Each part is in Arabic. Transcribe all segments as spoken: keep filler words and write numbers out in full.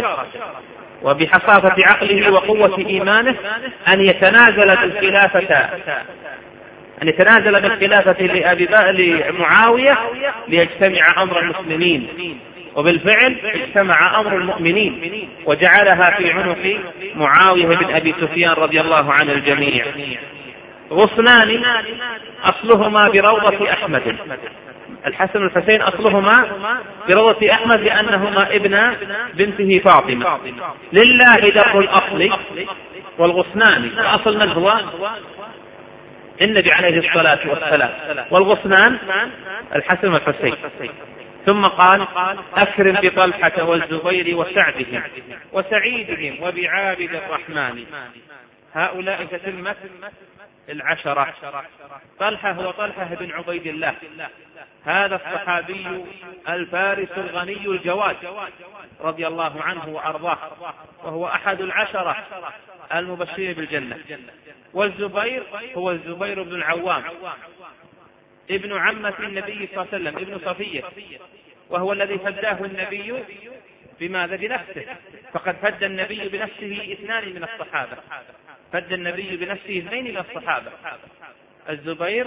وبحصافة عقله وقوة إيمانه أن يتنازل بالخلافة أن يتنازل بالخلافة لأبي لمعاوية ليجتمع أمر المسلمين، وبالفعل اجتمع أمر المؤمنين وجعلها في عنق معاوية بن أبي سفيان رضي الله عن الجميع. غصنان أصلهما بروضة أحمد، الحسن والحسين أصلهما بروضة أحمد لأنهما ابن بنته فاطمة. لله در الأصل والغصنان، الأصل من هو؟ النبي عليه الصلاة والسلام، والغصنان الحسن والحسين. ثم قال أكرم بطلحة والزبير وسعدهم وسعيدهم وبعابد الرحمن. هؤلاء تتمة العشرة. طلحة هو طلحة بن عبيد الله، هذا الصحابي الفارس الغني الجواد رضي الله عنه وأرضاه، وهو أحد العشرة المبشرين بالجنة. والزبير هو الزبير بن العوام ابن عمة النبي صلى الله عليه وسلم، ابن صفية، وهو الذي فداه النبي بماذا؟ بنفسه. فقد فد النبي بنفسه اثنان من الصحابة، فد النبي بنفسه اثنين من الصحابة، الزبير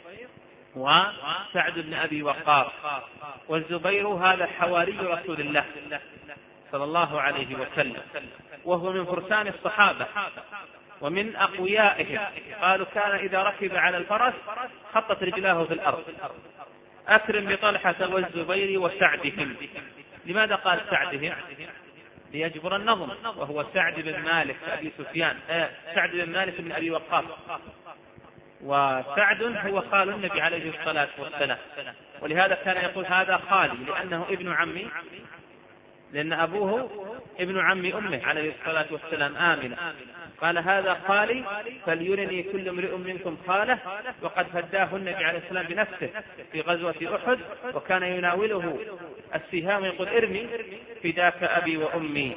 وسعد بن أبي وقاص. والزبير هذا حواري رسول الله صلى الله عليه وسلم، وهو من فرسان الصحابة ومن أقويائهم. قالوا كان إذا ركب على الفرس خطت رجلاه في الأرض. أكرم بطلحة والزبير وسعدهم. لماذا قال سعدهم؟ ليجبر النظم، وهو سعد بن مالك أبي سفيان، آه سعد بن مالك بن أبي وقاص. وسعد هو خال النبي عليه الصلاة والسلام، ولهذا كان يقول هذا خالي، لأنه ابن عمي، لأن أبوه ابن عم أمه عليه الصلاة والسلام آمنة. قال هذا خالي فليرني كل امرئ منكم خاله. وقد فداه النبي عليه السلام بنفسه في غزوة أحد، وكان يناوله السهام يقول ارمي فداك أبي وأمي.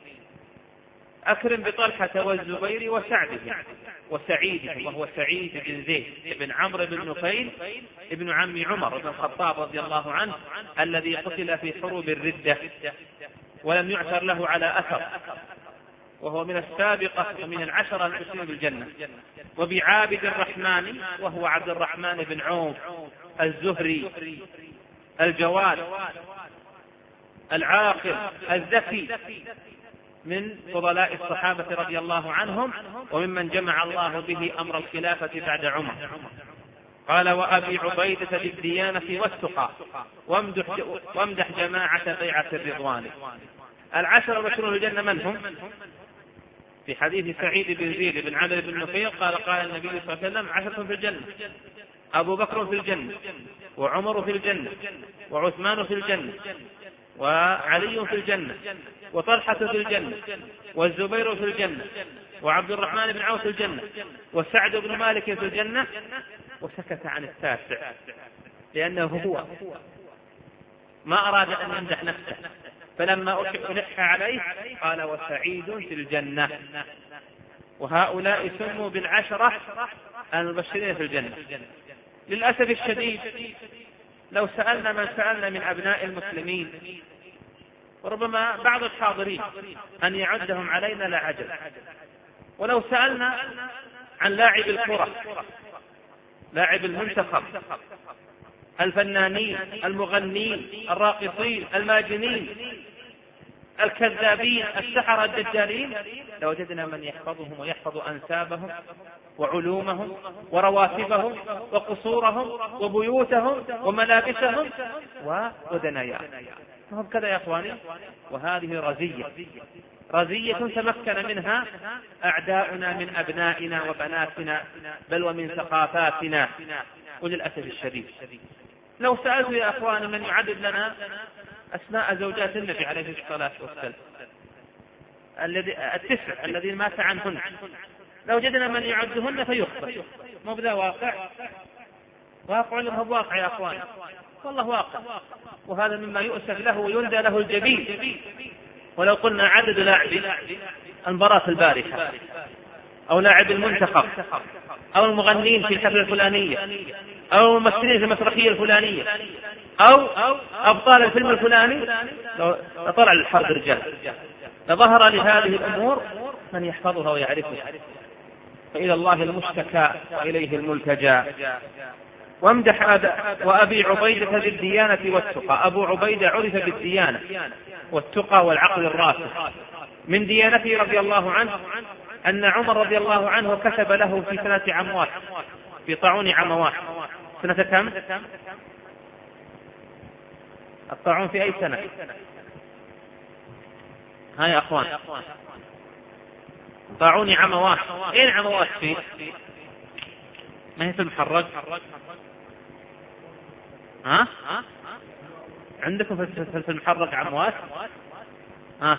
أكرم بطلحة والزبير وسعده وسعيده، وهو سعيد بن زيد بن عمرو بن نفيل ابن عم عمر بن الخطاب رضي الله عنه، الذي قتل في حروب الردة ولم يعثر له على أثر، وهو من السابقة ومن العشرة المبشرين بالجنة. وبعابد الرحمن، وهو عبد الرحمن بن عوف الزهري الجواد العاقل الذكي، من فضلاء الصحابة رضي الله عنهم، وممن جمع الله به أمر الخلافة بعد عمر. قال وأبي عبيدة بالديانة والتقى وامدح, وامدح جماعة بيعة الرضوان. العشرة المبشرون بالجنة من هم؟ في حديث سعيد بن زيد بن عمرو بن نفيل قال قال النبي صلى الله عليه وسلم عشرة في الجنة: أبو بكر في الجنة، وعمر في الجنة، وعثمان في الجنة، وعلي في الجنة، وطلحة في الجنة، والزبير في الجنة، وعبد الرحمن بن عوف في الجنة، وسعد بن مالك في الجنة. وسكت عن التاسع لأنه هو ما أراد أن يمدح نفسه، فلما ألح عليه قال وسعيد في الجنة. وهؤلاء سموا بالعشرة المبشرين في الجنة. للأسف الشديد لو سألنا من سألنا من أبناء المسلمين، وربما بعض الحاضرين، أن يعدهم علينا لا عجب. ولو سألنا عن لاعب الكرة، لاعب المنتخب، الفنانين، المغنين، الراقصين، الماجنين، الكذابين، السحرة، الدجالين، لوجدنا من يحفظهم ويحفظ أنسابهم وعلومهم ورواتبهم وقصورهم وبيوتهم وملابسهم ودناياهم. فهم كذا يا أخواني. وهذه رزية رزية تمكن منها أعداؤنا من أبنائنا وبناتنا، بل ومن ثقافاتنا. وللأسف الشديد لو سألت يا أخواني من يعدد لنا أسماء زوجات النبي عليه الصلاة والسلام التسع الذين مات عنهن، لو وجدنا من يعدهن فيخطئ. مو بذا واقع، واقع لهم واقع يا أخواني، والله واقع. وهذا مما يؤسف له ويندى له الجبين. ولو قلنا عدد لاعبي المباراة البارحة، أو لاعب المنتخب، أو المغنين في الحفلة الفلانية، أو الممثلين في المسرحية الفلانية، أو أبطال الفيلم الفلاني لو طلع للحرب رجال، فظهر لهذه الأمور من يحفظها ويعرفها، فإلى الله المشتكى وإليه الملتجى. وامدح وأبي عبيدة بالديانة والتقى. أبو عبيدة عرف بالديانة والتقى والعقل الراسخ. من ديانته رضي الله عنه أن عمر رضي الله عنه كتب له في سنة عمواس، في طاعون عمواس. سنة كم؟ الطاعون في أي سنة؟ ها يا أخوان، طاعون عمواس. أين عمواس فيه؟ ما هي في المحرق؟ ها؟ عندكم في المحرق عمواس؟ ها؟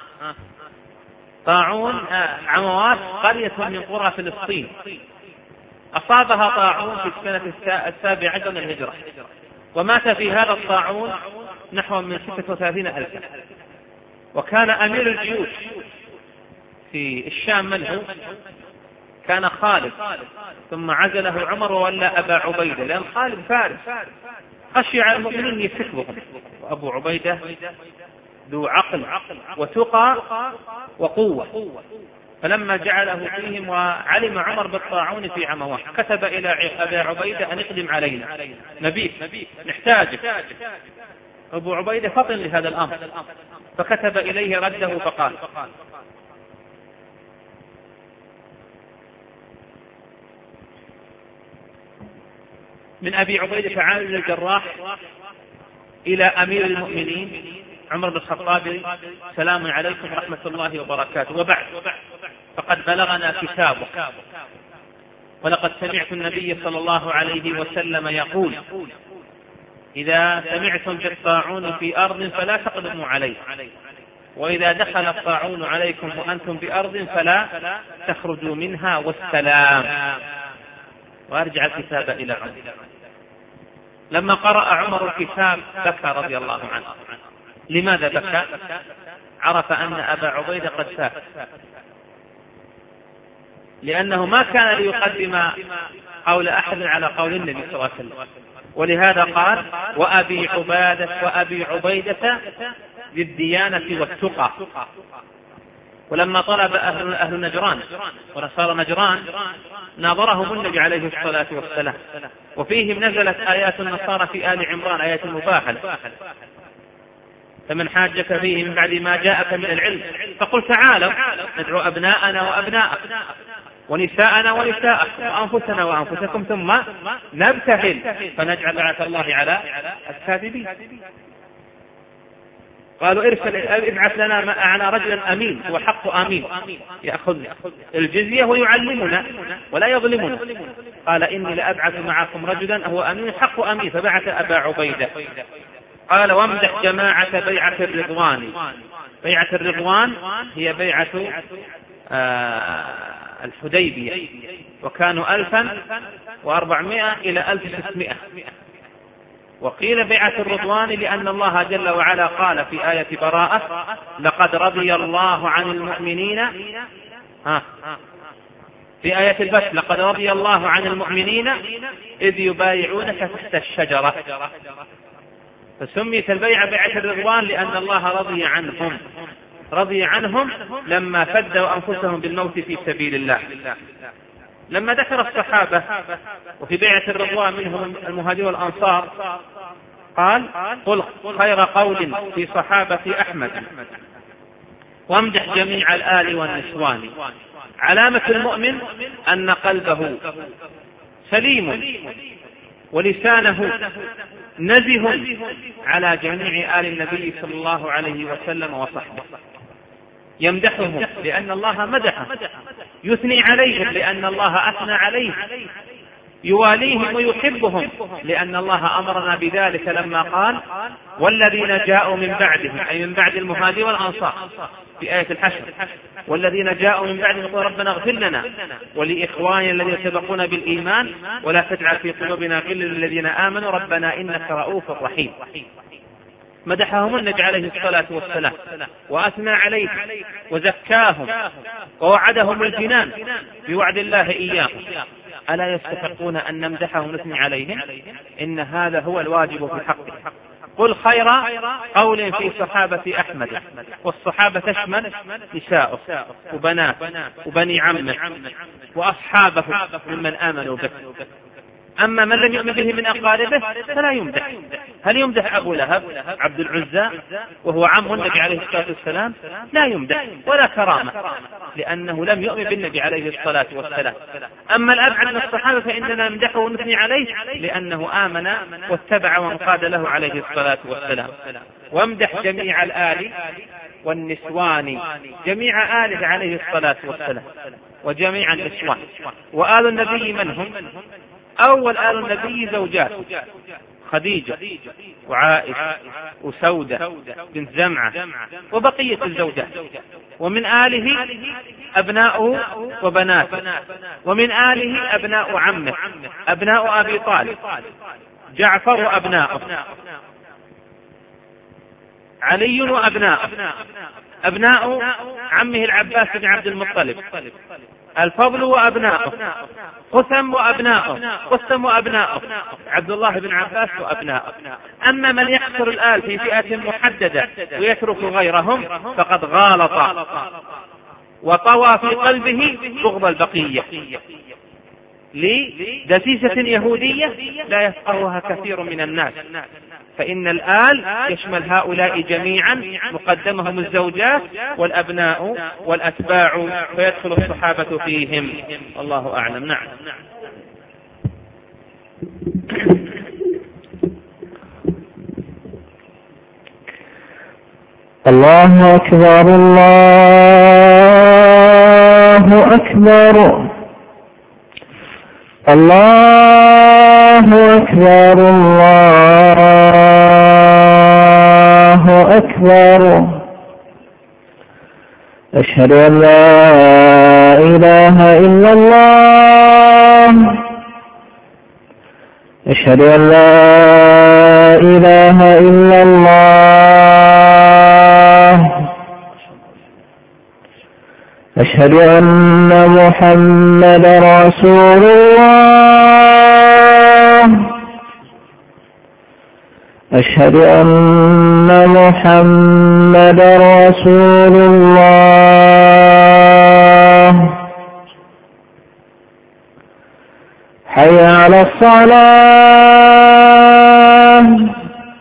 طاعون عمواس قرية من قرى فلسطين، أصابها طاعون في السنة السابعة عشر من الهجرة، ومات في هذا الطاعون نحو من ستة وثلاثين ألفا. وكان أمير الجيوش في الشام من هو؟ كان خالد، ثم عزله عمر وولى أبا عبيدة، لأن خالد فارس خشي على المؤمنين يسكبهم، وأبو عبيدة ذو عقل وتقى وقوة. فلما جعله فيهم وعلم عمر بالطاعون في عمواس كتب إلى أبي عبيدة أن اقدم علينا، نبيك نحتاجك. أبو عبيدة فطن لهذا الأمر، فكتب إليه رده فقال: من أبي عبيدة عامر بن الجراح إلى أمير المؤمنين عمر بن الخطاب: سلام عليكم ورحمة الله وبركاته، وبعد، فقد بلغنا كتابك، ولقد سمعت النبي صلى الله عليه وسلم يقول: إذا سمعتم بالطاعون في أرض فلا تقدموا عليه، وإذا دخل الطاعون عليكم وأنتم بأرض فلا تخرجوا منها، والسلام. وأرجع الكتاب إلى عمر. لما قرأ عمر الكتاب بكى رضي الله عنه. لماذا بكى؟ عرف أن أبا عبيدة قد فات، لأنه ما كان ليقدم قول أحد على قول النبي صلى الله عليه وسلم، ولهذا قال: وأبي عبادة وأبي عبيدة بالديانة والتقى. ولما طلب أهل, أهل نجران ونصارى نجران ناظرهم النبي عليه الصلاة والسلام، وفيهم نزلت آيات النصارى في آل عمران، آيات المباهلة: فمن حاجك فيه من بعد ما جاءك من العلم فقل تعالوا ندعو أبناءنا وأبناءكم ونساءنا ونساءكم وأنفسنا وأنفسكم ثم نبتهل فنجعل لعنة الله على الكاذبين. قالوا: ارسل ابعث لنا معنا رجلا أمين، هو حق أمين يأخذ الجزية ويعلمنا ولا يظلمنا. قال: إني لأبعث معكم رجلا هو أمين حق أمين، فبعث أبا عبيدة. قال: وامدح جماعة بيعة الرضوان. بيعة الرضوان هي بيعة آه الحديبية، وكانوا ألفا وأربعمائة إلى ألف وستمائة. وقيل بيعة الرضوان لأن الله جل وعلا قال في آية براءة: لقد رضي الله عن المؤمنين. ها في آية الفتح: لقد رضي الله عن المؤمنين إذ يبايعونك تحت الشجرة. فسميت البيعة بيعة الرضوان لأن الله رضي عنهم، رضي عنهم لما فدوا أنفسهم بالموت في سبيل الله. لما ذكر الصحابة وفي بيعة الرضوان منهم المهاجرون والأنصار قال: قل خير قول في صحابة أحمد، وامدح جميع الآل والنسوان. علامة المؤمن أن قلبه سليم ولسانه نزه على جميع آل النبي صلى الله عليه وسلم وصحبه، يمدحهم لأن الله مدحه، يثني عليهم لأن الله أثنى عليه، يواليهم ويحبهم لأن الله أمرنا بذلك لما قال: والذين جاءوا من بعدهم، أي من بعد المهاجر والأنصار في آية الحشر: والذين جاءوا من بعدهم يقول ربنا اغفر لنا ولإخواننا الذين سبقونا بالإيمان ولا تجعل في قلوبنا غلا للذين آمنوا ربنا إنك رؤوف رحيم. مدحهم النبي عليه الصلاة والسلام وأثنى عليهم وزكاهم ووعدهم الجنان بوعد الله إياهم. ألا يستحقون أن نمدحهم ونثني عليهم؟ إن هذا هو الواجب في حقه. قل خير قول في صحابة أحمد، والصحابة تشمل نساءه وبنات وبني عمه وأصحابه ممن آمنوا به. أما من لم يؤمن به من أقاربه فلا يمدح. هل يمدح أبو لهب عبد العزى وهو عم النبي عليه الصلاة والسلام؟ لا يمدح ولا كرامة، لأنه لم يؤمن بالنبي عليه الصلاة والسلام. أما الأبعد من الصحابة فإننا نمدحه ونثني عليه لأنه آمن واتبع وانقاد له عليه الصلاة والسلام. وامدح جميع الآل والنسوان، جميع آله عليه الصلاة والسلام وجميع النسوان. وآل النبي من هم؟ أول آل النبي زوجاته خديجة وعائشة وسودة بنت زمعة وبقية الزوجات. ومن آله أبناؤه وبناته، ومن آله أبناء عمه أبناء أبي طالب، جعفر وأبناؤه، علي وأبناؤه، أبناء عمه العباس بن عبد المطلب، الفضل وأبناؤه، قسم وأبناؤه، قسم وأبناؤه، عبد الله بن عباس وأبناؤه. أما من يحصر الآل في فئة محددة ويترك غيرهم فقد غالط وطوى في قلبه بغض البقية لدسيسة يهودية لا يفقهها كثير من الناس. فإن الآل يشمل هؤلاء جميعا، مقدمهم الزوجات والأبناء والأتباع، فيدخل الصحابة فيهم. الله أعلم. نعم. الله أكبر الله أكبر الله أكبر الله أكبر. أشهد أن لا إله إلا الله أشهد أن لا إله إلا الله أشهد أن محمدا رسول الله أشهد أن محمدا رسول الله. حي على الصلاة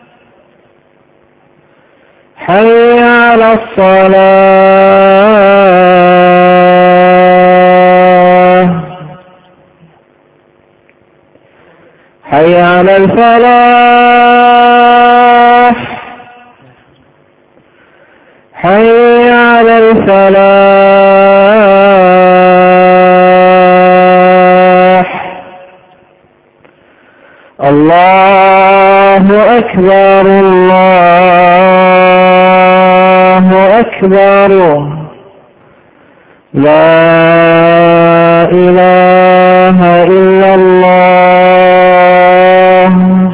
حي على الصلاة حي على الفلاح حي على الفلاح. الله أكبر الله أكبر. لا إله إلا الله.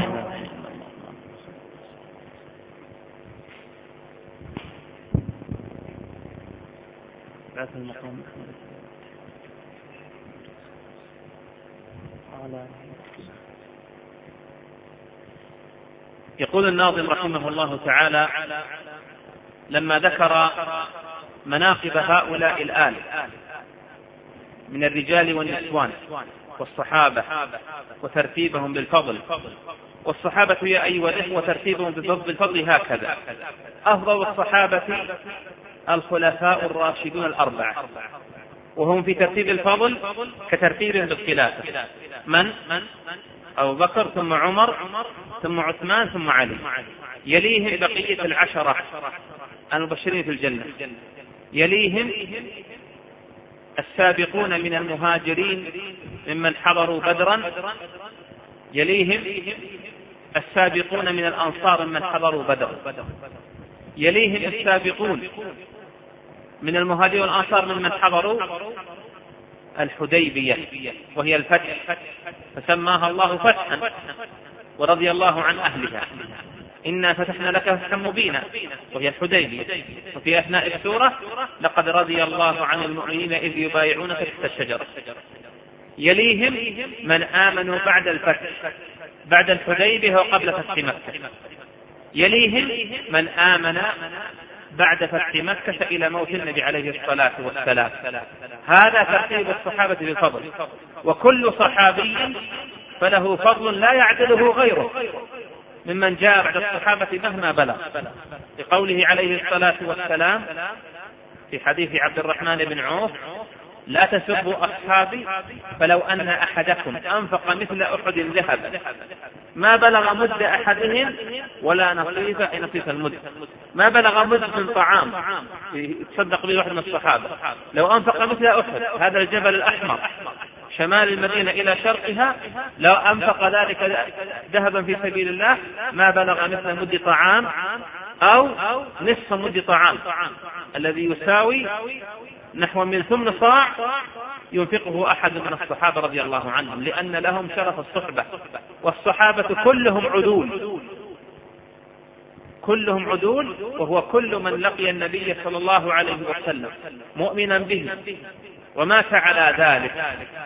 يقول الناظم رحمه الله تعالى: لما ذكر مناقب هؤلاء الآل من الرجال والنسوان والصحابة وترتيبهم بالفضل، والصحابة يا أيها الإخوة ترتيبهم بالفضل هكذا: أفضل الصحابة الخلفاء الراشدون الأربعة، وهم في ترتيب الفضل كترتيبهم بالخلافة. من؟ أبو بكر ثم عمر ثم عثمان ثم علي، يليهم بقية العشرة المبشرين في الجنة، يليهم السابقون من المهاجرين ممن حضروا بدرا، يليهم السابقون من الأنصار ممن حضروا بدرا، يليهم السابقون من المهاجرين والأنصار ممن حضروا الحديبية وهي الفتح، فسماها الله فتحا ورضي الله عن أهلها. إنا فتحنا لك فتحا مبينا وهي الحديبية. وفي أثناء السورة: لقد رضي الله عن المؤمنين إذ يبايعونك تحت الشجرة. يليهم من آمنوا بعد الفتح بعد الحديبية وقبل فتح مكة، يليهم من آمن بعد فتح مكة إلى موت النبي عليه الصلاة والسلام. هذا ترتيب الصحابة بالفضل، وكل صحابي فله فضل لا يعدله غيره ممن جاء بعد الصحابة مهما بلغ، لقوله عليه الصلاة والسلام في حديث عبد الرحمن بن عوف: لا تسبوا أصحابي فلو أن أحدكم أنفق مثل أحد ذهبا ما بلغ مد أحدهم ولا نصيف أي نصيف المد، ما بلغ مد من طعام يتصدق به واحد من الصحابة، لو أنفق مثل أحد، هذا الجبل الأحمر شمال المدينة إلى شرقها، لو أنفق ذلك ذهبا في سبيل الله ما بلغ مثل مد طعام أو نصف مد طعام، الذي يساوي نحو من ثمن صاع ينفقه أحد من الصحابة رضي الله عنهم، لأن لهم شرف الصحبة، والصحابة كلهم عدول، كلهم عدول، وهو كل من لقي النبي صلى الله عليه وسلم مؤمنا به ومات على ذلك.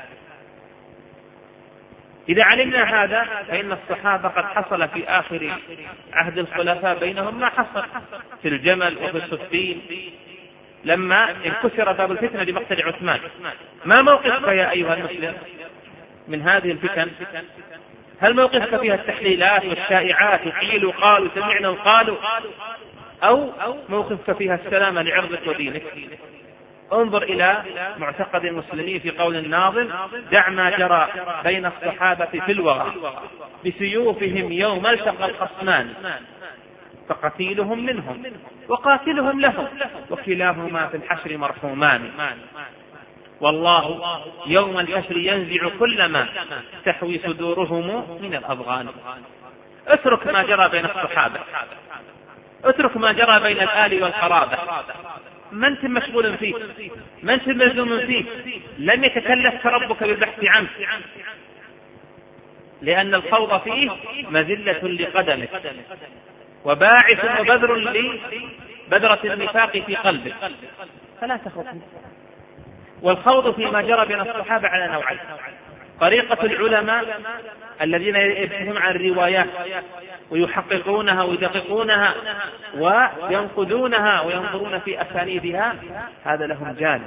إذا علمنا هذا فإن الصحابة قد حصل في آخر عهد الخلفاء بينهم ما حصل في الجمل وفي الصفين لما انكسر باب الفتنة بمقتل عثمان. ما موقفك يا أيها المسلم من هذه الفتن؟ هل موقفك فيها التحليلات والشائعات وقيل وقالوا سمعنا وقالوا، أو موقفك فيها السلامة لعرضك ودينك؟ انظر إلى معتقد المسلمين في قول الناظم: دع ما جرى بين الصحابة في الوغى بسيوفهم يوم التقى الخصمان فقتيلهم منهم وقاتلهم لهم وكلاهما في الحشر مرحومان. والله يوم الحشر ينزع كل ما تحوي صدورهم من الأضغان. اترك ما جرى بين الصحابة، اترك ما جرى بين الآل والقرابة، ما انت مشغول فيه، ما انت ملزوم فيه، لم يتكلف ربك بالبحث عنه، لأن الخوض فيه مذلة لقدمك وباعث وبذر لبذرة النفاق في قلبك، فلا تخوض. والخوض فيما جرى بين الصحابة على نوعين: طريقة العلماء الذين يبحثون عن الروايات ويحققونها ويدققونها وينقذونها وينظرون في أسانيدها، هذا لهم جانب،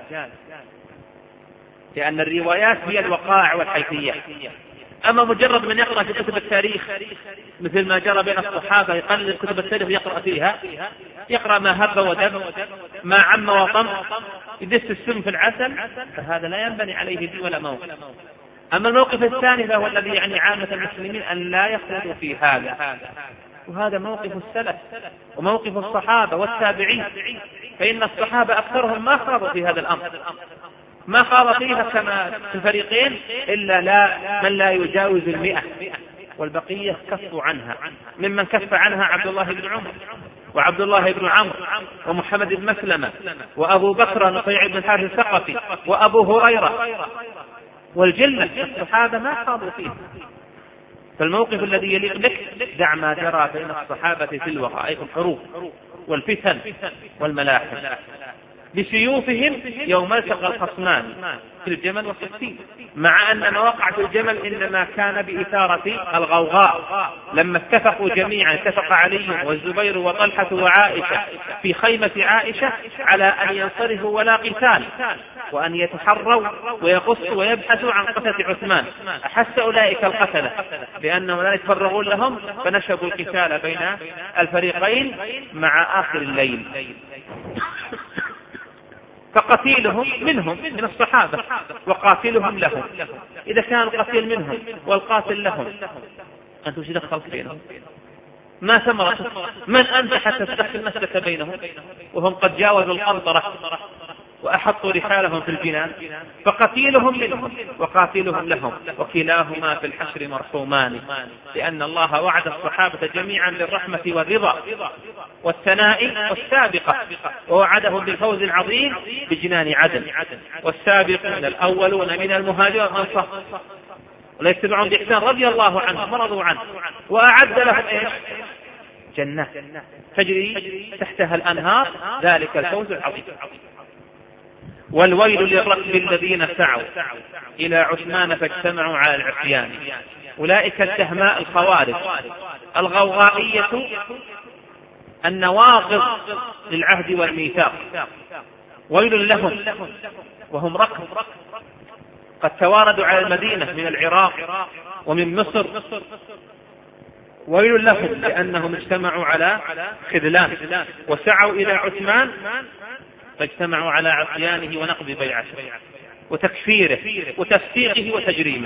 لأن الروايات هي الوقائع والحيثيات. أما مجرد من يقرأ في كتب التاريخ مثل ما جرى بين الصحابة، يقلل كتب التاريخ يقرأ فيها، يقرأ ما هب ودب، ما عم وطم، يدس السم في العسل، فهذا لا ينبني عليه دين ولا موقف. أما الموقف الثاني فهو الذي يعني عامة المسلمين أن لا يخوضوا في هذا، وهذا موقف السلف وموقف الصحابة والتابعين، فإن الصحابة أكثرهم ما خاضوا في هذا الأمر، ما خاض فيها كما في الفريقين إلا لا من لا يجاوز المئة، والبقية كفوا عنها. ممن كف عنها عبد الله بن عمر وعبد الله بن عمرو ومحمد بن مسلمة وأبو بكر نطيع بن الحارث الثقفي وأبو هريرة، والجلة الصحابة ما خاضوا فيه. فالموقف الذي يليق بك: دع ما جرى بين الصحابة في الوقائع، أي الحروب والفتن والملاحم، بسيوفهم يوم التقى الخصمان في الجمل والصفين، مع أن مواقع في الجمل إنما كان بإثارة الغوغاء، لما اتفقوا جميعا، اتفق علي والزبير وطلحة وعائشة في خيمة عائشة على أن ينصرفوا ولا قتال، وأن يتحروا ويقصوا ويبحثوا عن قتلة عثمان. أحس أولئك القتلة بأنهم لا يتفرغون لهم، فنشبوا القتال بين الفريقين مع آخر الليل. فقتيلهم منهم من الصحابة وقاتلهم لهم. إذا كان القتيل منهم والقاتل لهم، أنت وش دخلت بينهم؟ ما ثمرت؟ من أنت حتى تدخل المسلك بينهم وهم قد جاوزوا القنطرة وأحطوا رحالهم في الجنان؟ فقتيلهم منهم وقاتلهم لهم وكلاهما في الحشر مرحومان، لأن الله وعد الصحابة جميعا بالرحمة والرضا والثناء والسابقة، ووعدهم بالفوز العظيم بجنان عدن. والسابقون الأولون من المهاجرين والأنصار ولا يتبعون بإحسان رضي الله عنهم ورضوا عنه، وأعد لهم إيش؟ جنة تجري تحتها الأنهار، ذلك الفوز العظيم. والويل للركب الذين سعوا إلى عثمان فاجتمعوا على العصيان، أولئك التهماء الخوارج الغوغائية النواقض للعهد والميثاق. ويل لهم وهم ركب قد تواردوا على المدينة من العراق ومن مصر. ويل لهم لأنهم اجتمعوا على خذلان وسعوا إلى عثمان فاجتمعوا على عصيانه ونقض بيعته وتكفيره وتفسيقه وتجريمه.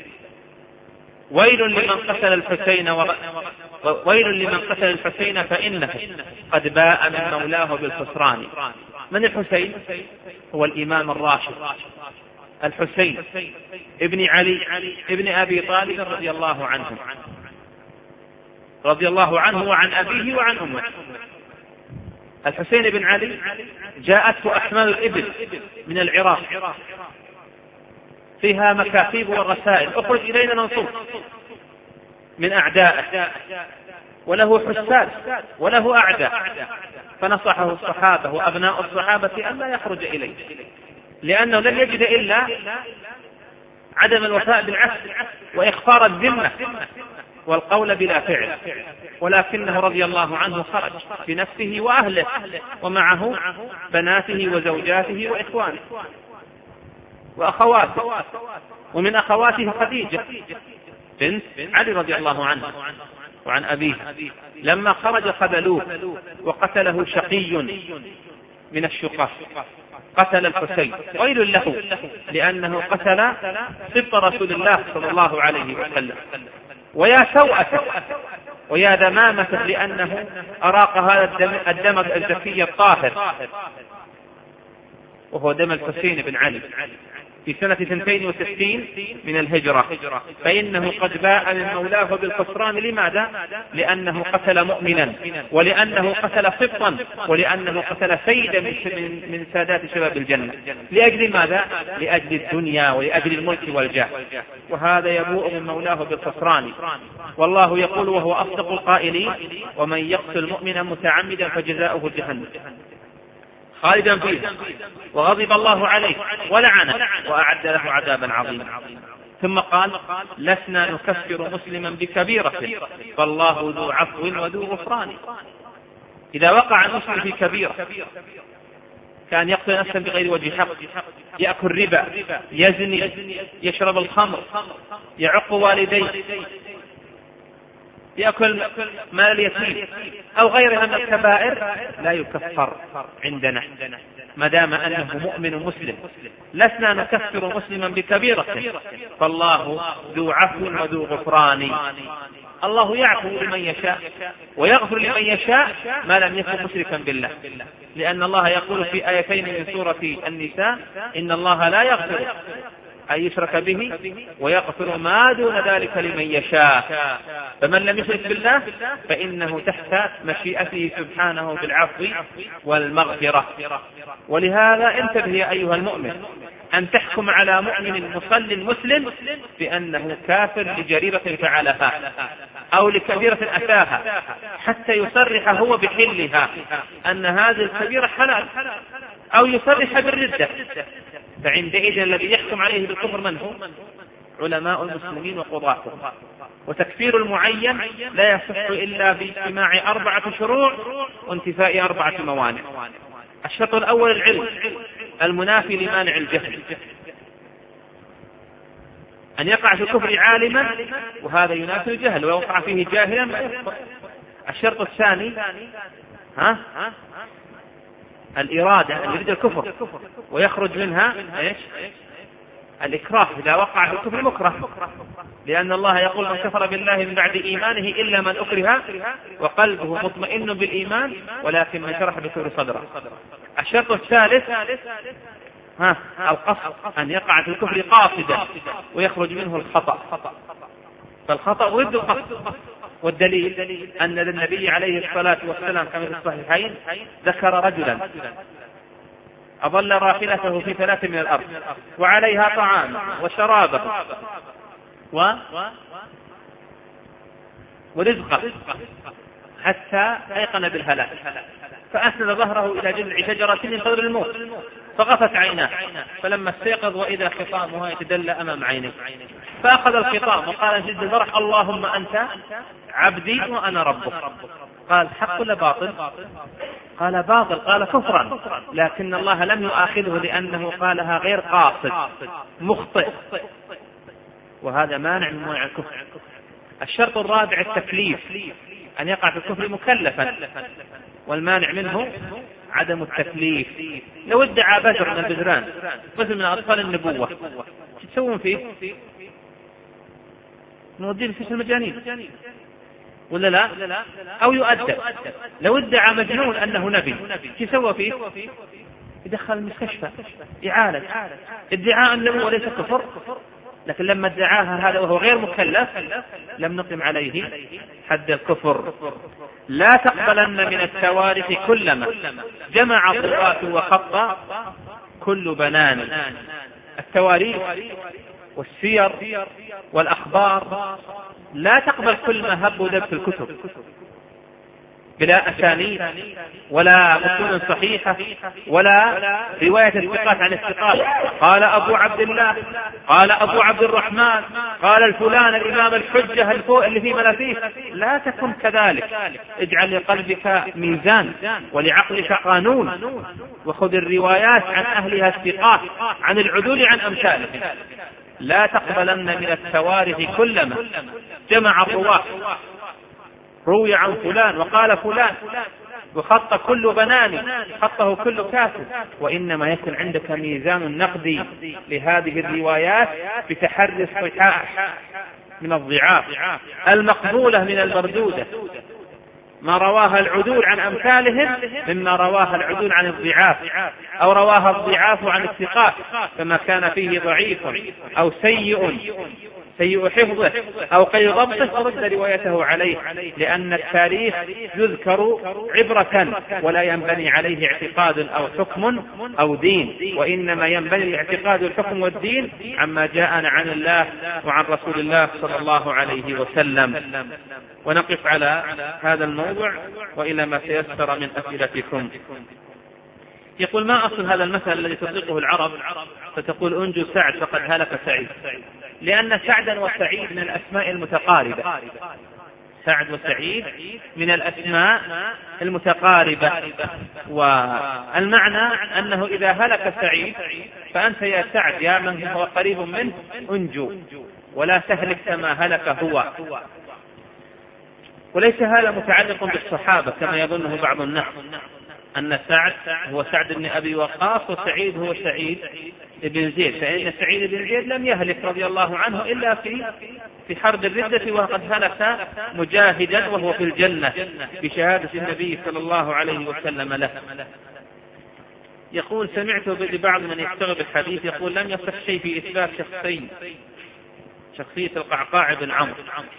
ويل لمن قتل الحسين و... ويل لمن قتل الحسين فإنه قد باء من مولاه بالخسران. من الحسين؟ هو الإمام الراشد الحسين ابن علي ابن أبي طالب رضي الله عنه رضي الله عنه وعن أبيه وعن أمه. الحسين بن علي جاءته أحمال الإبل من العراق فيها مكاتيب ورسائل: اخرج إلينا ننصر من أعدائه، وله حساد وله أعداء. فنصحه الصحابة وأبناء الصحابة أن لا يخرج إليه، لأنه لن يجد إلا عدم الوفاء بالعهد وإخفار الذمة والقول بلا فعل. ولكنه رضي الله عنه خرج بنفسه وأهله ومعه بناته وزوجاته وإخوانه وأخواته، ومن أخواته خديجة بنت علي رضي الله عنه وعن أبيه. لما خرج خذلوه وقتله شقي من الشقاة، قتل الحسين. ويل له لأنه قتل سبط رسول الله صلى الله عليه وسلم. ويا سوءة ويا ذمامة لأنه أراق هذا الدم, الدم الزكي الطاهر، وهو دم الحسين بن علي في سنة اثنتين وستين من الهجرة. فإنه قد باء من مولاه بالخسران. لماذا؟ لأنه قتل مؤمنا، ولأنه قتل سبطا، ولأنه قتل سيدا من سادات شباب الجنة. لأجل ماذا؟ لأجل الدنيا ولأجل الملك والجاه. وهذا يبوء من مولاه بالخسران. والله يقول وهو أصدق القائلين: ومن يقتل مؤمنا متعمدا فجزاؤه جهنم خالدا فيها وغضب الله عليه ولعنه وأعد له عذابا عظيما. ثم قال: لسنا نكفر مسلما بكبيرة فالله ذو عفو وذو غفران. إذا وقع المسلم في كبيرة كان يقتل نفسا بغير وجه حق، يأكل ربا، يزني، يشرب الخمر، يعق والديه، يأكل مال اليتيم أو غيرها من الكبائر، لا يكفر عندنا ما دام أنه مؤمن مسلم. لسنا نكفر مسلما بكبيرة فالله ذو عفو وذو غفران. الله يعفو لمن يشاء ويغفر لمن يشاء ما لم يكن مشركا بالله، لأن الله يقول في آيتين من سورة النساء: إن الله لا يغفر أن يشرك به ويغفر ما دون ذلك لمن يشاء. فمن لم يشرك بالله فإنه تحت مشيئته سبحانه بالعفو والمغفرة. ولهذا انتبه يا أيها المؤمن أن تحكم على مؤمن مصل مسلم بأنه كافر لجريرة فعلها أو لكبيرة أتاها حتى يصرح هو بحلها أن هذه الكبيرة حلال، أو يصرح بالردة. فعندئذ الذي يحكم عليه بالكفر من هو؟ علماء المسلمين وقضاءهم. وتكفير المعين لا يصح إلا باجتماع أربعة شروع وانتفاء أربعة موانع. الشرط الأول العلم المنافي لمانع الجهل، أن يقع في الكفر عالما وهذا ينافي الجهل، ويوقع فيه جاهلا لا يكفر. الشرط الثاني ها الإرادة، أن يريد الكفر ويخرج منها إيش؟ الإكراه، إذا وقع في الكفر مكره، لأن الله يقول: من كفر بالله من بعد إيمانه إلا من أكره وقلبه مطمئن بالإيمان ولكن من شرح بالكفر صدره. الشرط الثالث ها القصد، أن يقع في الكفر قاصدا ويخرج منه الخطأ، فالخطأ ضد القصد. والدليل أن النبي عليه الصلاة والسلام كما في الصحيحين ذكر رجلا أضل راحلته في ثلاث من الأرض وعليها طعام وشرابه و... ورزقه حتى أيقن بالهلاك، فأسند ظهره إلى جذع شجرة من قدر الموت فغفت عيناه، فلما استيقظ وإذا خطامها يتدلى أمام عينيه، فأخذ الخطام وقال جد الفرح: اللهم أنت عبدي وأنا ربك. قال: حق ولا باطل؟ قال: باطل. قال: كفرا، لكن الله لم يؤاخذه لأنه قالها غير قاصد مخطئ، وهذا مانع من موانع الكفر. الشرط الرابع التكليف، أن يقع في الكفر مكلفا، والمانع منه عدم التكليف. لو ادعى بشر من البذران مثل من أطفال النبوة، شو تسوون فيه؟ نوديه في سجن المجانين ولا لا؟ أو يؤدب. لو ادعى مجنون أنه نبي، شو يسوى فيه؟ يدخل المستشفى يعالج. ادعاء النبوة ليس كفر، لكن لما ادعاها هذا وهو غير مكلف لم نقم عليه حد الكفر. لا تقبلن من التوارث كلما جمع قراءة وخط كل بنان. التواريخ والسير والأخبار لا تقبل كل ما هب ودب في الكتب بلا أسانيد ولا متون صحيحة ولا رواية الثقات عن الثقات. قال أبو عبد الله، قال أبو عبد الرحمن، قال الفلان الإمام الحجة اللي في منافيه. لا تكن كذلك. اجعل لقلبك ميزان ولعقلك قانون، وخذ الروايات عن أهلها الثقات عن العدول عن أمثالهم. لا تقبلن من التوارث كلما جمع الرواة روي عن فلان وقال فلان وخط كل بنان خطه كل كاتب، وإنما يكون عندك ميزان نقدي لهذه الروايات بتحري الصحاح من الضعاف، المقبولة من المردودة، ما رواها العدول عن أمثالهم مما رواها العدول عن الضعاف، أو رواها الضعاف عن الثقات فما كان فيه ضعيف أو سيء سيء حفظه أو قيد ضبطه فرد روايته عليه، لأن التاريخ يذكر عبرة ولا ينبني عليه اعتقاد أو حكم أو دين، وإنما ينبني الاعتقاد والحكم والدين عما جاءنا عن الله وعن رسول الله صلى الله عليه وسلم. ونقف على هذا الموضوع وإلى ما تيسر من أسئلتكم. يقول: ما أصل هذا المثل الذي تطلقه العرب فتقول أنجو سعد فقد هلك سعيد؟ لأن سعدا وسعيد من الأسماء المتقاربة. سعد وسعيد من الأسماء المتقاربة، والمعنى أنه إذا هلك سعيد فأنت يا سعد يا من هو قريب منه أنجو، ولا تهلك كما هلك هو. وليس هذا متعلق بالصحابة كما يظنه بعض الناس، أن سعد هو سعد بن أبي وقاص وسعيد هو سعيد بن زيد، فإن سعيد بن زيد لم يهلك رضي الله عنه إلا في في حرب الردة، وقد هلك مجاهدا وهو في الجنة بشهادة النبي صلى الله عليه وسلم له. يقول: سمعت ببعض من يشتغل بالحديث يقول: لم يصح شيء في إثبات شخصين، شخصية القعقاع بن عمرو،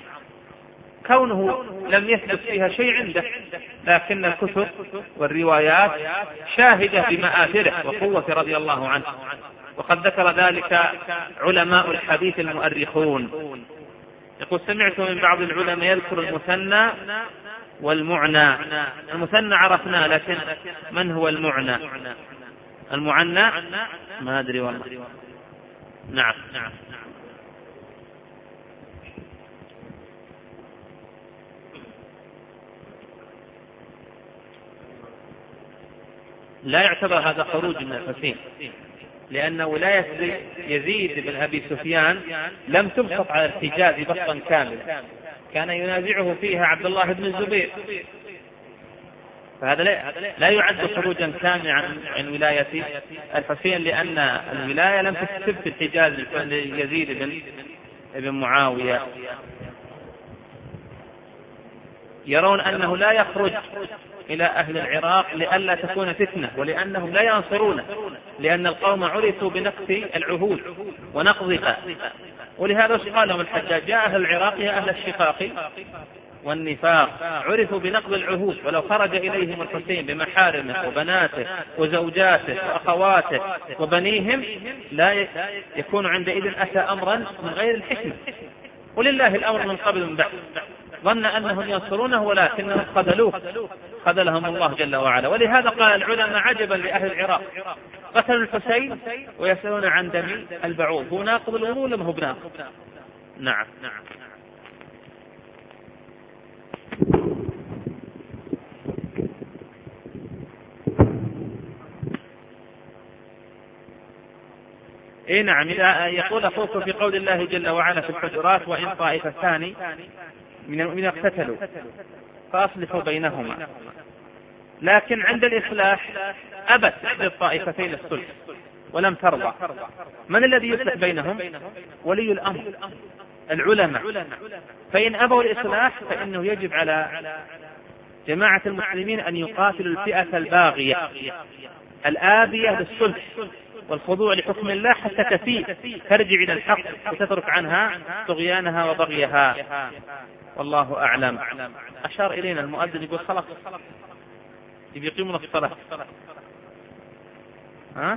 كونه لم يثبت فيها شيء عنده، لكن الكتب والروايات شاهدة بمآثره وقوة رضي الله عنه، وقد ذكر ذلك علماء الحديث المؤرخون. يقول: سمعت من بعض العلماء يذكر المثنى والمعنى. المثنى عرفناه، لكن من هو المعنى؟ المعنى ما أدري والله. نعم نعم لا يعتبر هذا خروج من الحسين، لأن ولاية يزيد بن أبي سفيان لم تبسط على الحجاز بسطا كاملا، كان ينازعه فيها عبد الله بن الزبير، فهذا لا يعد خروجا كاملا عن, عن ولاية الحسين، لأن الولاية لم تكتب في الحجاز ليزيد بن ابن معاوية. يرون أنه لا يخرج إلى أهل العراق لئلا تكون فتنة، ولأنهم لا ينصرونه، لأن القوم عرفوا بنقض العهود ونقضها، ولهذا قال لهم الحجاج: يا أهل العراق يا أهل الشقاق والنفاق، عرفوا بنقض العهود، ولو خرج إليهم الحسين بمحارمه وبناته وزوجاته وأخواته وبنيهم لا يكون عندئذ أتى أمرا من غير الحكمة، ولله الأمر من قبل من بعد. ظن أنهم ينصرونه ولكنهم خذلوه، خذلهم الله جل وعلا. ولهذا قال العلماء: عجبا لأهل العراق قتلوا الحسين ويسألون عن دم البعوض، هو ناقض الوضوء ولا ما هو بناقض؟ نعم. اي نعم. إذا يقول أخوك في قول الله جل وعلا في الحجرات وإن طائفتان من المؤمنين اقتتلوا فأصلحوا بينهما، لكن عند الإصلاح أبت إحدى الطائفتين الصلح ولم ترضى، من الذي يصلح بينهم؟ ولي الأمر، العلماء. فإن أبوا الإصلاح فإنه يجب على جماعة المسلمين أن يقاتلوا الفئة الباغية الآبية للصلح والخضوع لحكم الله حتى تفيء ترجع إلى الحق وتترك عنها طغيانها وبغيها، والله أعلم. أشار إلينا المؤذن يقول خلاص يقيمون الصلاة. ها؟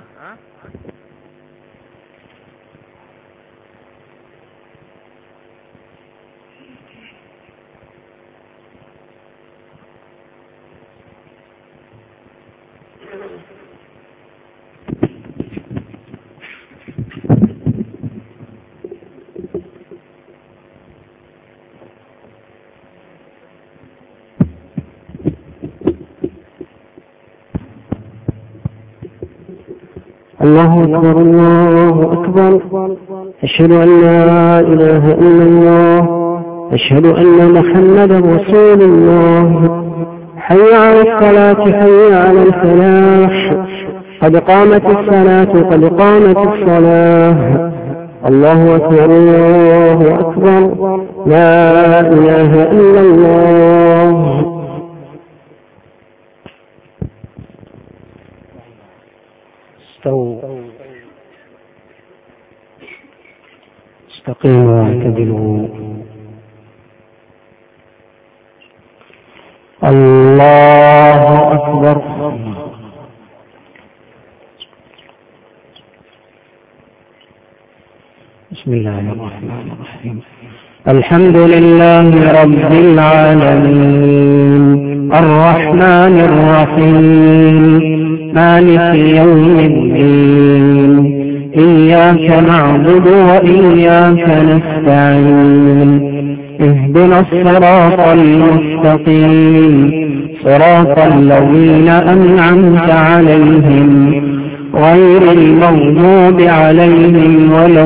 الله أكبر الله أكبر، أشهد أن لا إله إلا الله، أشهد أن محمدا رسول الله، حي على الصلاة حي على الفلاح، قد قامت الصلاة قد قامت الصلاة، الله أكبر الله أكبر، لا إله إلا الله. استووا استقيموا واعتدلوا. الله أكبر. بسم الله الرحمن الرحيم. الحمد لله رب العالمين الرحمن الرحيم مالك يوم الدين، إياك نعبد وإياك نستعين، اهدنا الصراط المستقيم صراط الذين أنعمت عليهم غير المغضوب عليهم ولا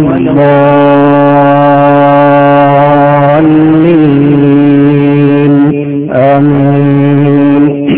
الضالين، آمين.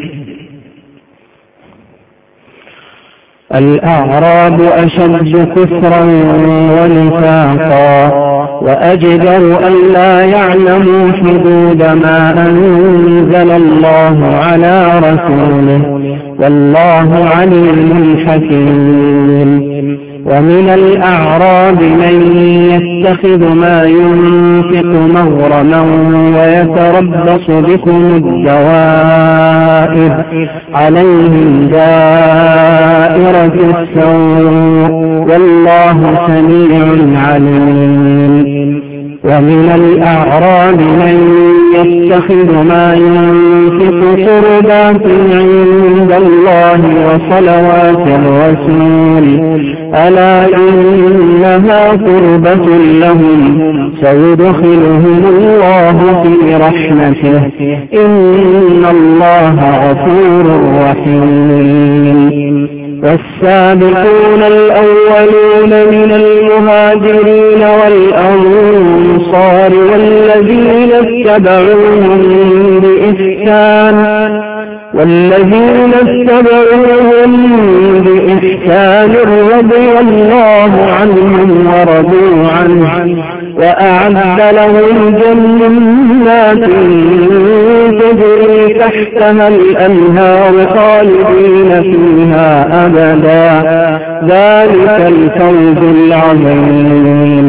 الأعراب أشد كفرا ونفاقا وأجدر أن لا يعلموا حدود ما أنزل الله على رسوله، والله عليم حكيم. ومن الأعراب من يتخذ ما ينفق مغرما ويتربص بكم الدوائر، عليهم دائرة السوء والله سميع عليم. ومن الأعراب من يتخذ ما ينفق قربات عند الله وصلوات الرسول، ألا إنها قربة لهم سيدخلهم الله في رحمته، إن الله غفور رحيم. والسابقون الأولون من المهاجرين والأنصار والذين اتبعوهم بإحسان والذين اتبعوهم بإحسان رضي الله عنهم ورضوا عنه، وأعد لهم جنات تجري تحتها الأنهار خالدين فيها أبدا، ذلك الفوز العظيم.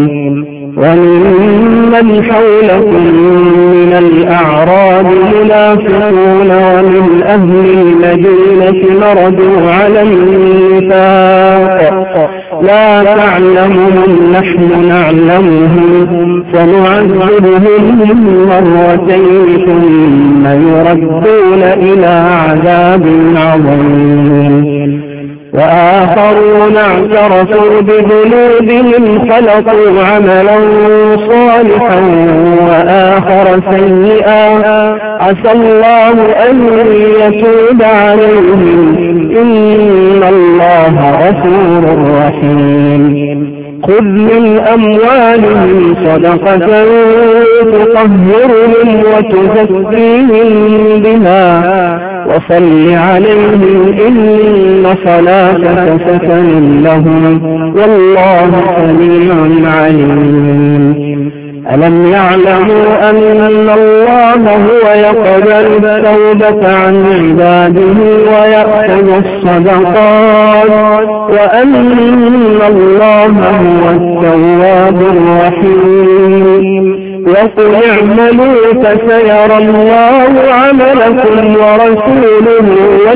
وممن حولكم من الأعراب منافقون ومن أهل المدينة مردوا على النفاق، لا تعلمهم نحن نعلمهم، سنعذبهم مرتين ثم يردون إلى عذاب عظيم. وآخر وآخرون اعترفوا بذنوبهم خلقوا عملا صالحا وآخر سيئا عسى الله أن يتوب عليهم إن الله غفور رحيم خذ من أموالهم صدقة تطهرهم وتزكيهم بها وصل عليهم إن صلاتك سكن لهم والله سميع عليم ألم يعلموا أن الله هو يقبل التوبة عن عباده ويأخذ الصدقات وأن الله هو التواب الرحيم وقل اعملوا فسيرى الله عملكم ورسوله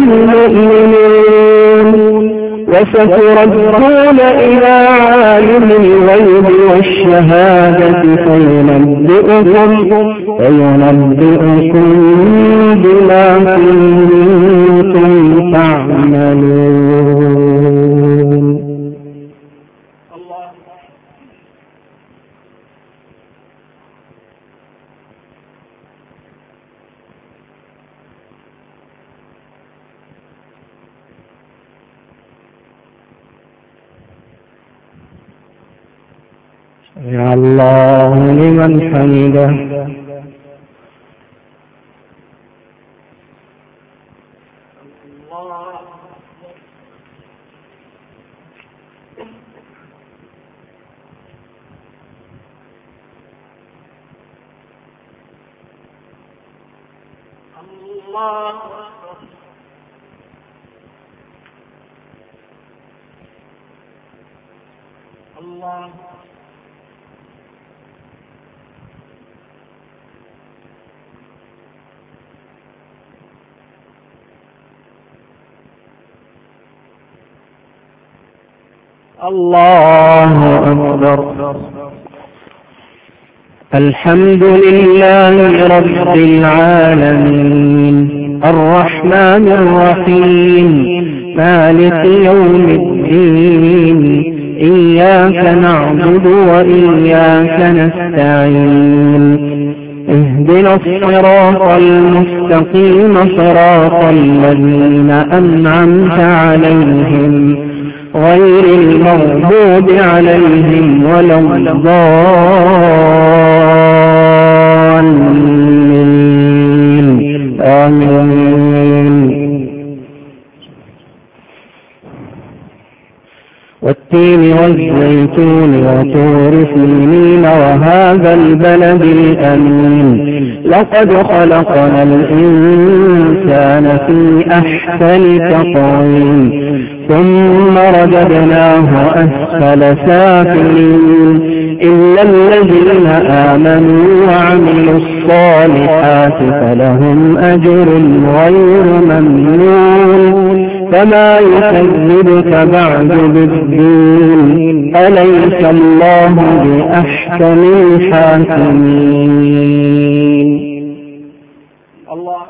والمؤمنون وستردون إلى عالم الغيب والشهادة فينبئكم فينبئكم بما كنتم تعملون. يا الله لمن حمده. الله الله أكبر. الحمد لله رب العالمين الرحمن الرحيم مالك يوم الدين إياك نعبد وإياك نستعين اهدنا الصراط المستقيم صراط الذين أنعمت عليهم غير المغضوب عليهم ولا الضالين آمين. والتين والزيتون وطور سينين وهذا البلد الأمين لقد خلقنا الإنسان في أحسن تقويم ثم رددناه أسفل سافلين إلا الذين آمنوا وعملوا الصالحات فلهم أجر غير ممنون فما يكذبك بعد بالدين أليس الله بأحكم الحاكمين. الله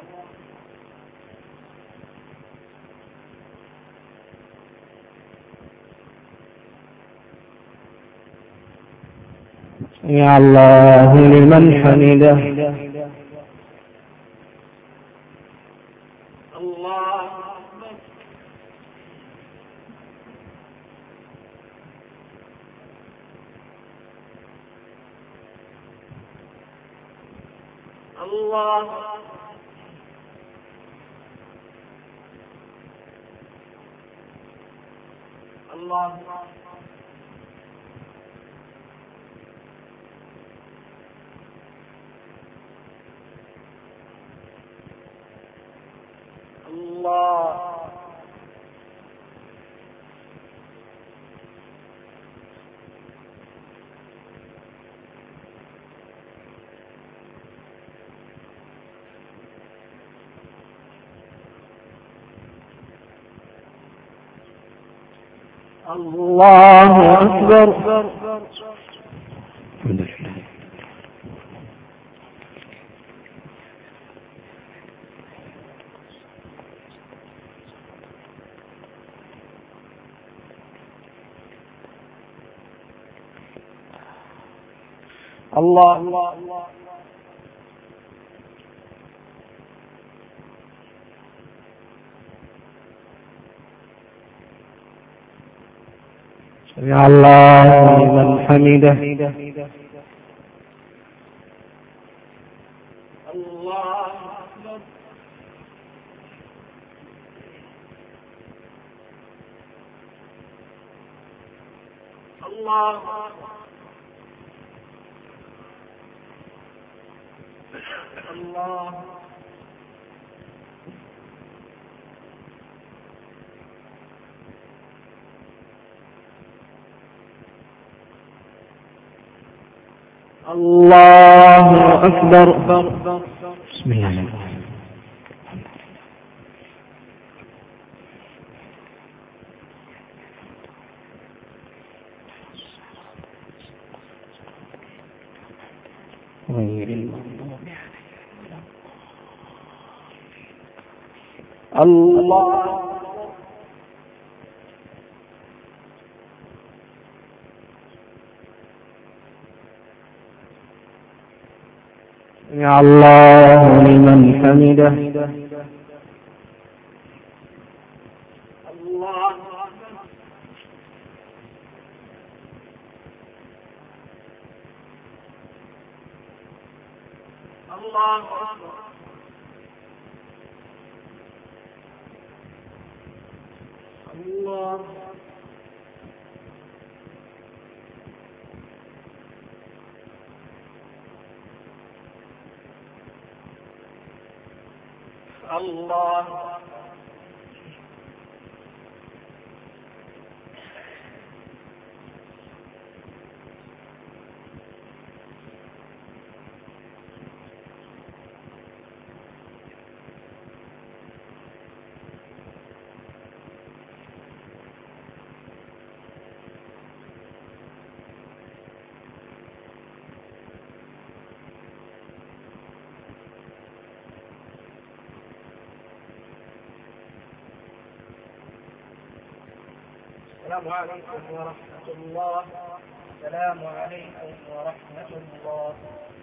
يا الله لمن حمده. الله الله الله الله الله أكبر. الحمد لله. الله سمع الله لمن حمده. الله أكبر. الله أكبر. الله الله أكبر. بسم الله الرحمن الرحيم. غير المغضوب عليهم. الله سمع الله لمن حمده. الله الله الله الله السلام عليكم ورحمة الله. السلام عليكم ورحمة الله.